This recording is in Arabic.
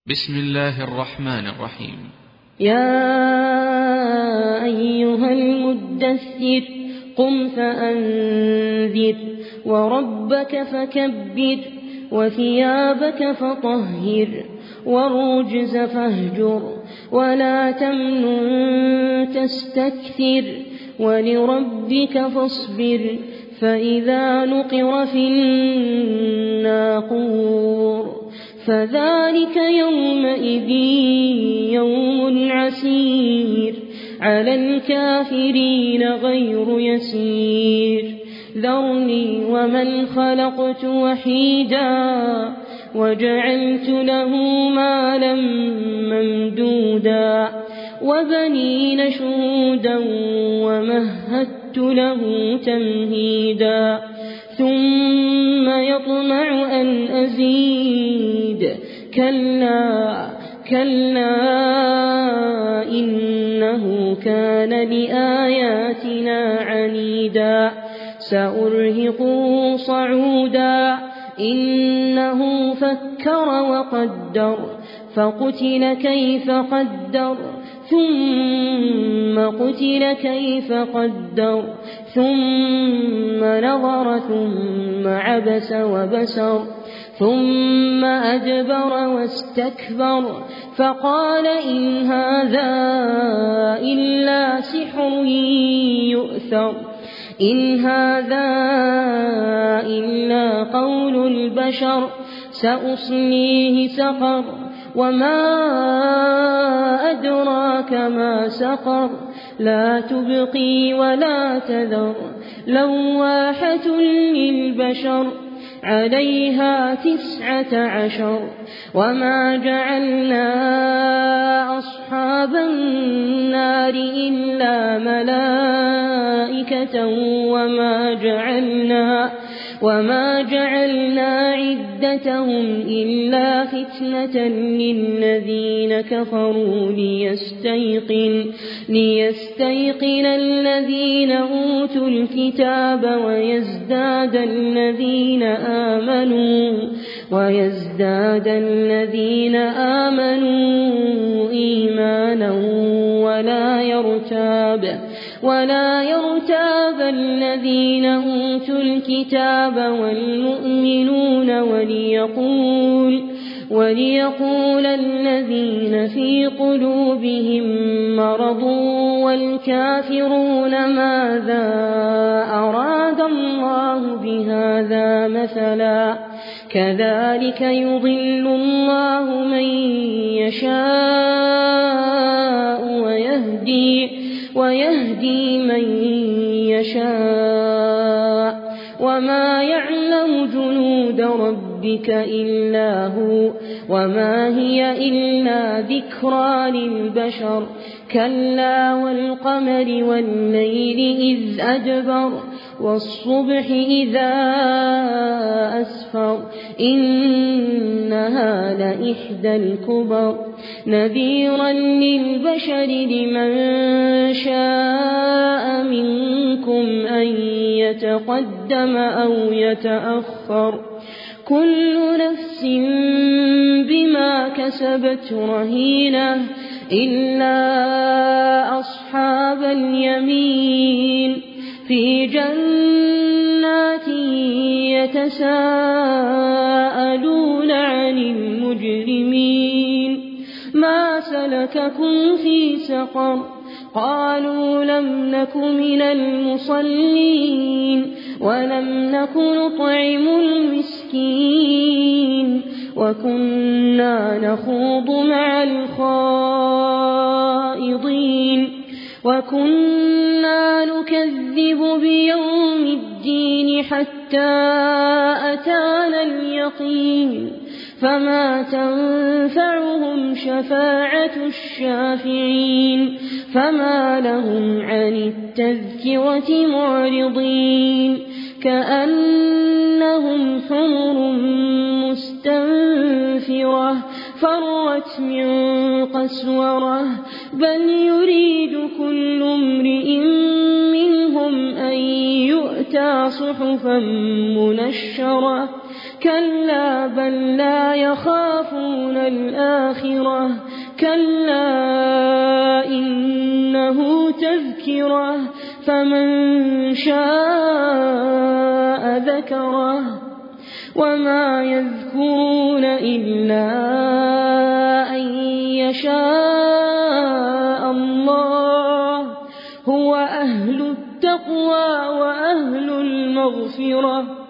بسم الله الرحمن الرحيم. يا أيها المدثر قم فأنذر وربك فكبر وثيابك فطهر والرجز فاهجر ولا تمنن تستكثر ولربك فاصبر فإذا نقر في الناقور فذلك يومئذ يوم عسير على الكافرين غير يسير ذرني ومن خلقت وحيدا وجعلت له مالا ممدودا وبنين شهودا ومهدت له تمهيدا ثم يطمع أن أزيد كلا إنه كان لآياتنا عنيدا سأرهقه صعودا إنه فكر وقدر فقتل كيف قدر ثم قتل كيف قدر ثم نظر ثم عبس وبسر ثم أدبر واستكبر فقال إن هذا إلا سحر يؤثر إن هذا إلا قول البشر سأصليه سقر وما أدراك ما سقر لا تبقي ولا تذر لواحة للبشر عليها 19 وما جعلنا أصحاب النار إلا ملائكة وما جعلنا عدتهم إلا فتنة للذين كفروا ليستيقن الذين أوتوا الكتاب ويزداد الذين آمنوا إيمانا ولا يرتاب الذين أوتوا الكتاب والمؤمنون وليقول الذين في قلوبهم مرض والكافرون ماذا أراد الله بهذا مثلا كذلك يضل الله من يشاء ويهدي من يشاء وما يعلم جنود ربك إلا هو وما هي إلا ذكرى للبشر كلا والقمر والليل إذ أدبر والصبح إذا أسفر إنها لإحدى الكبر نذيرا للبشر لمن شاء منكم أن يتقدم أو يتأخر كل نفس بما كسبت رهينة إلا أصحاب اليمين في جنات يتساءلون عن المجرمين ما سلككم في سقر قالوا لم نك من المصلين ولم نك نطعم المسكين وكنا نخوض مع الخائضين وكنا نكذب بيوم الدين حتى أتانا اليقين فما تنفعهم شفاعة الشافعين فما لهم عن التذكرة معرضين كأنهم حمر مستنفرة فرت من قسورة بل يريد كل امرئ منهم أن يؤتى صحفا منشرة كلا بل لا يخافون الآخرة كلا إنه تذكرة فمن شاء ذكره وما يذكرون إلا أن يشاء الله هو أهل التقوى وأهل المغفرة